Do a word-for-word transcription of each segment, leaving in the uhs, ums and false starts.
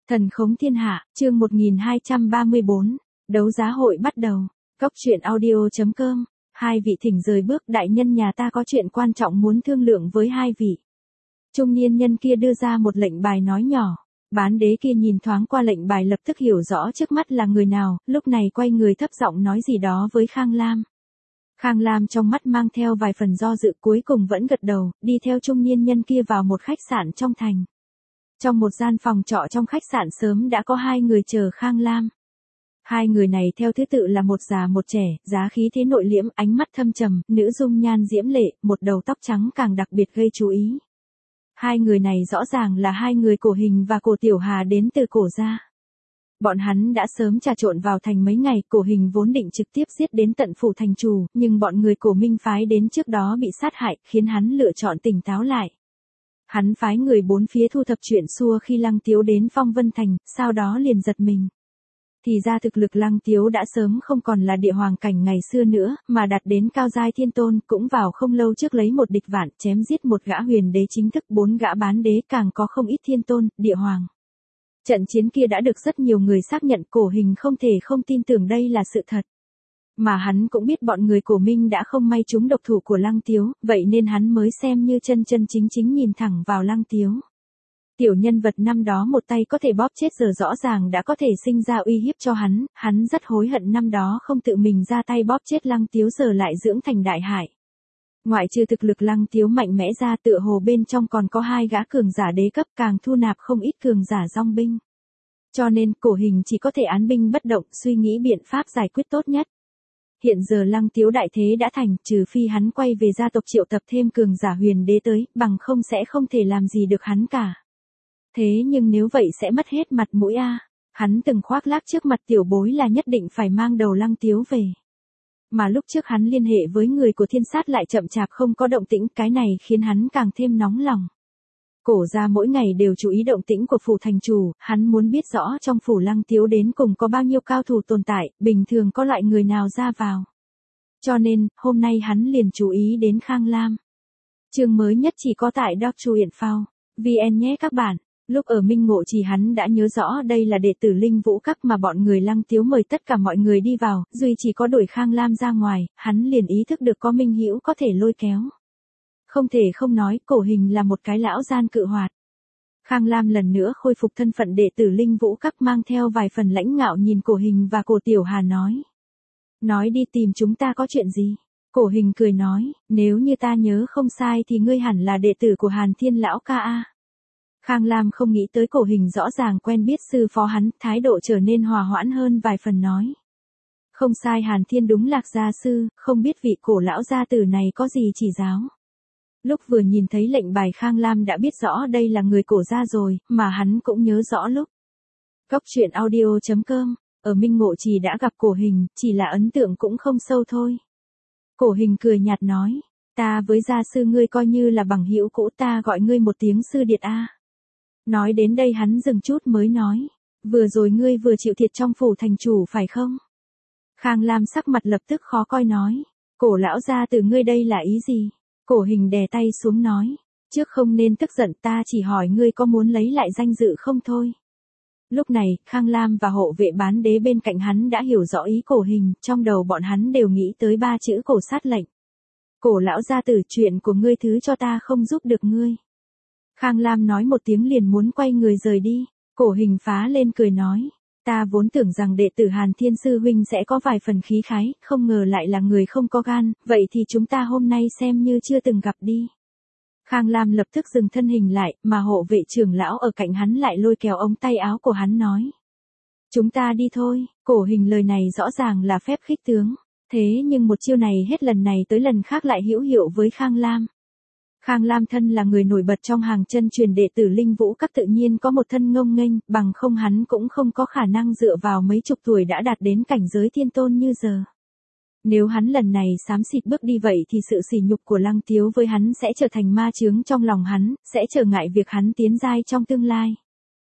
Thần khống thiên hạ, chương một nghìn hai trăm ba mươi bốn, đấu giá hội bắt đầu. Cốc truyện audio chấm com, hai vị thỉnh rời bước, đại nhân nhà ta có chuyện quan trọng muốn thương lượng với hai vị. Trung niên nhân kia đưa ra một lệnh bài nói nhỏ. Bán đế kia nhìn thoáng qua lệnh bài lập tức hiểu rõ trước mắt là người nào, lúc này quay người thấp giọng nói gì đó với Khang Lam. Khang Lam trong mắt mang theo vài phần do dự, cuối cùng vẫn gật đầu, đi theo trung niên nhân kia vào một khách sạn trong thành. Trong một gian phòng trọ trong khách sạn sớm đã có hai người chờ Khang Lam. Hai người này theo thứ tự là một già một trẻ, giá khí thế nội liễm, ánh mắt thâm trầm, nữ dung nhan diễm lệ, một đầu tóc trắng càng đặc biệt gây chú ý. Hai người này rõ ràng là hai người Cổ Hình và Cổ Tiểu Hà đến từ Cổ gia. Bọn hắn đã sớm trà trộn vào thành mấy ngày, Cổ Hình vốn định trực tiếp giết đến tận phủ thành chủ, nhưng bọn người Cổ Minh phái đến trước đó bị sát hại, khiến hắn lựa chọn tỉnh táo lại. Hắn phái người bốn phía thu thập chuyện xua khi Lăng Tiếu đến Phong Vân Thành, sau đó liền giật mình. Thì ra thực lực Lăng Tiếu đã sớm không còn là địa hoàng cảnh ngày xưa nữa, mà đạt đến cao giai thiên tôn, cũng vào không lâu trước lấy một địch vạn, chém giết một gã huyền đế chính thức, bốn gã bán đế, càng có không ít thiên tôn, địa hoàng. Trận chiến kia đã được rất nhiều người xác nhận, Cổ Hình không thể không tin tưởng đây là sự thật. Mà hắn cũng biết bọn người Cổ Minh đã không may trúng độc thủ của Lăng Tiếu, vậy nên hắn mới xem như chân chân chính chính nhìn thẳng vào Lăng Tiếu. Tiểu nhân vật năm đó một tay có thể bóp chết giờ rõ ràng đã có thể sinh ra uy hiếp cho hắn, hắn rất hối hận năm đó không tự mình ra tay bóp chết Lăng Tiếu giờ lại dưỡng thành đại hại. Ngoại trừ thực lực Lăng Tiếu mạnh mẽ ra, tựa hồ bên trong còn có hai gã cường giả đế cấp, càng thu nạp không ít cường giả dòng binh. Cho nên Cổ Hình chỉ có thể án binh bất động, suy nghĩ biện pháp giải quyết tốt nhất. Hiện giờ Lăng Tiếu đại thế đã thành, trừ phi hắn quay về gia tộc triệu tập thêm cường giả huyền đế tới, bằng không sẽ không thể làm gì được hắn cả. Thế nhưng nếu vậy sẽ mất hết mặt mũi a. À. Hắn từng khoác lác trước mặt tiểu bối là nhất định phải mang đầu Lăng Tiếu về. Mà lúc trước hắn liên hệ với người của Thiên Sát lại chậm chạp không có động tĩnh, cái này khiến hắn càng thêm nóng lòng. Cổ gia mỗi ngày đều chú ý động tĩnh của phủ thành chủ, hắn muốn biết rõ trong phủ Lăng Tiếu đến cùng có bao nhiêu cao thủ tồn tại, bình thường có loại người nào ra vào. Cho nên, hôm nay hắn liền chú ý đến Khang Lam. Chương mới nhất chỉ có tại Doc Truyện Phao, vê en nhé các bạn. Lúc ở Minh Ngộ Trì hắn đã nhớ rõ đây là đệ tử Linh Vũ Các mà bọn người Lăng Tiếu mời tất cả mọi người đi vào, duy chỉ có đuổi Khang Lam ra ngoài, hắn liền ý thức được có Minh Hữu có thể lôi kéo. Không thể không nói, Cổ Hình là một cái lão gian cự hoạt. Khang Lam lần nữa khôi phục thân phận đệ tử Linh Vũ Các, mang theo vài phần lãnh ngạo nhìn Cổ Hình và Cổ Tiểu Hà nói. Nói đi, tìm chúng ta có chuyện gì? Cổ Hình cười nói, nếu như ta nhớ không sai thì ngươi hẳn là đệ tử của Hàn Thiên lão ca a. Khang Lam không nghĩ tới Cổ Hình rõ ràng quen biết sư phó hắn, thái độ trở nên hòa hoãn hơn vài phần nói. Không sai, Hàn Thiên đúng Lạc gia sư, không biết vị Cổ lão gia tử này có gì chỉ giáo. Lúc vừa nhìn thấy lệnh bài Khang Lam đã biết rõ đây là người Cổ gia rồi, mà hắn cũng nhớ rõ lúc. Cốc truyện audio chấm com, ở Minh Ngộ Trì đã gặp Cổ Hình, chỉ là ấn tượng cũng không sâu thôi. Cổ Hình cười nhạt nói, ta với gia sư ngươi coi như là bằng hữu cũ, ta gọi ngươi một tiếng sư điệt a. Nói đến đây hắn dừng chút mới nói, vừa rồi ngươi vừa chịu thiệt trong phủ thành chủ phải không? Khang Lam sắc mặt lập tức khó coi nói, Cổ lão gia từ ngươi đây là ý gì? Cổ Hình đè tay xuống nói, trước không nên tức giận, ta chỉ hỏi ngươi có muốn lấy lại danh dự không thôi. Lúc này, Khang Lam và hộ vệ bán đế bên cạnh hắn đã hiểu rõ ý Cổ Hình, trong đầu bọn hắn đều nghĩ tới ba chữ cổ sát lệnh. Cổ lão gia tử, chuyện của ngươi thứ cho ta không giúp được ngươi. Khang Lam nói một tiếng liền muốn quay người rời đi, Cổ Hình phá lên cười nói, ta vốn tưởng rằng đệ tử Hàn Thiên sư huynh sẽ có vài phần khí khái, không ngờ lại là người không có gan, vậy thì chúng ta hôm nay xem như chưa từng gặp đi. Khang Lam lập tức dừng thân hình lại, mà hộ vệ trưởng lão ở cạnh hắn lại lôi kéo ống tay áo của hắn nói. Chúng ta đi thôi. Cổ Hình lời này rõ ràng là phép khích tướng, thế nhưng một chiêu này hết lần này tới lần khác lại hữu hiệu với Khang Lam. Khang Lam thân là người nổi bật trong hàng chân truyền đệ tử Linh Vũ Các, tự nhiên có một thân ngông nghênh, bằng không hắn cũng không có khả năng dựa vào mấy chục tuổi đã đạt đến cảnh giới thiên tôn như giờ. Nếu hắn lần này xám xịt bước đi vậy thì sự sỉ nhục của Lăng Tiếu với hắn sẽ trở thành ma chướng trong lòng hắn, sẽ trở ngại việc hắn tiến giai trong tương lai.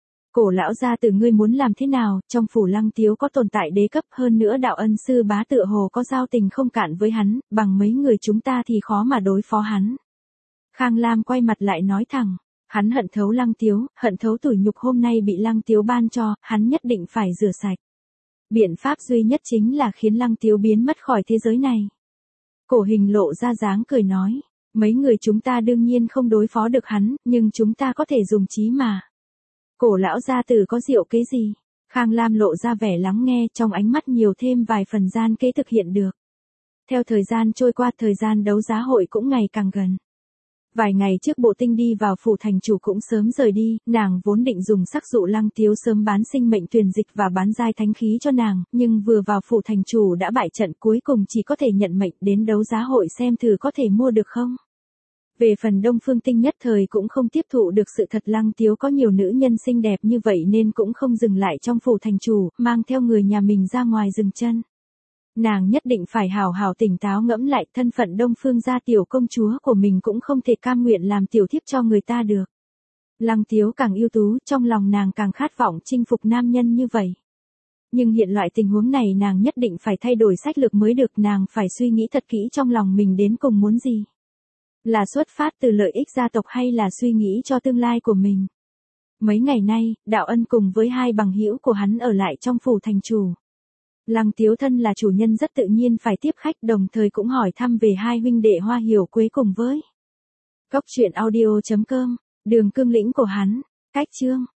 Cổ lão gia tử ngươi muốn làm thế nào, trong phủ Lăng Tiếu có tồn tại đế cấp, hơn nữa đạo ân sư bá tựa hồ có giao tình không cạn với hắn, bằng mấy người chúng ta thì khó mà đối phó hắn. Khang Lam quay mặt lại nói thẳng, Hắn hận thấu Lăng Tiếu, hận thấu tủi nhục hôm nay bị Lăng Tiếu ban cho, hắn nhất định phải rửa sạch. Biện pháp duy nhất chính là khiến Lăng Tiếu biến mất khỏi thế giới này. Cổ Hình lộ ra dáng cười nói, mấy người chúng ta đương nhiên không đối phó được hắn, nhưng chúng ta có thể dùng trí mà. Cổ lão gia tử có diệu kế gì? Khang Lam lộ ra vẻ lắng nghe, trong ánh mắt nhiều thêm vài phần gian kế thực hiện được. Theo thời gian trôi qua, thời gian đấu giá hội cũng ngày càng gần. Vài ngày trước Bộ Tinh đi vào phủ thành chủ cũng sớm rời đi, nàng vốn định dùng sắc dụ Lăng Tiếu sớm bán sinh mệnh tuyển dịch và bán giai thánh khí cho nàng, nhưng vừa vào phủ thành chủ đã bại trận, cuối cùng chỉ có thể nhận mệnh đến đấu giá hội xem thử có thể mua được không. Về phần Đông Phương Tinh nhất thời cũng không tiếp thụ được sự thật Lăng Tiếu có nhiều nữ nhân xinh đẹp như vậy nên cũng không dừng lại trong phủ thành chủ, mang theo người nhà mình ra ngoài dừng chân. Nàng nhất định phải hào hào tỉnh táo ngẫm lại, thân phận Đông Phương gia tiểu công chúa của mình cũng không thể cam nguyện làm tiểu thiếp cho người ta được. Lăng Tiếu càng ưu tú, trong lòng nàng càng khát vọng chinh phục nam nhân như vậy. Nhưng hiện loại tình huống này nàng nhất định phải thay đổi sách lược mới được, nàng phải suy nghĩ thật kỹ trong lòng mình đến cùng muốn gì. Là xuất phát từ lợi ích gia tộc hay là suy nghĩ cho tương lai của mình. Mấy ngày nay, Đạo Ân cùng với hai bằng hữu của hắn ở lại trong phủ thành chủ. Lăng Tiếu thân là chủ nhân rất tự nhiên phải tiếp khách, đồng thời cũng hỏi thăm về hai huynh đệ Hoa Hiểu Quế cùng với Cốc truyện audio chấm com, Đường Cương Lĩnh của hắn, cách chương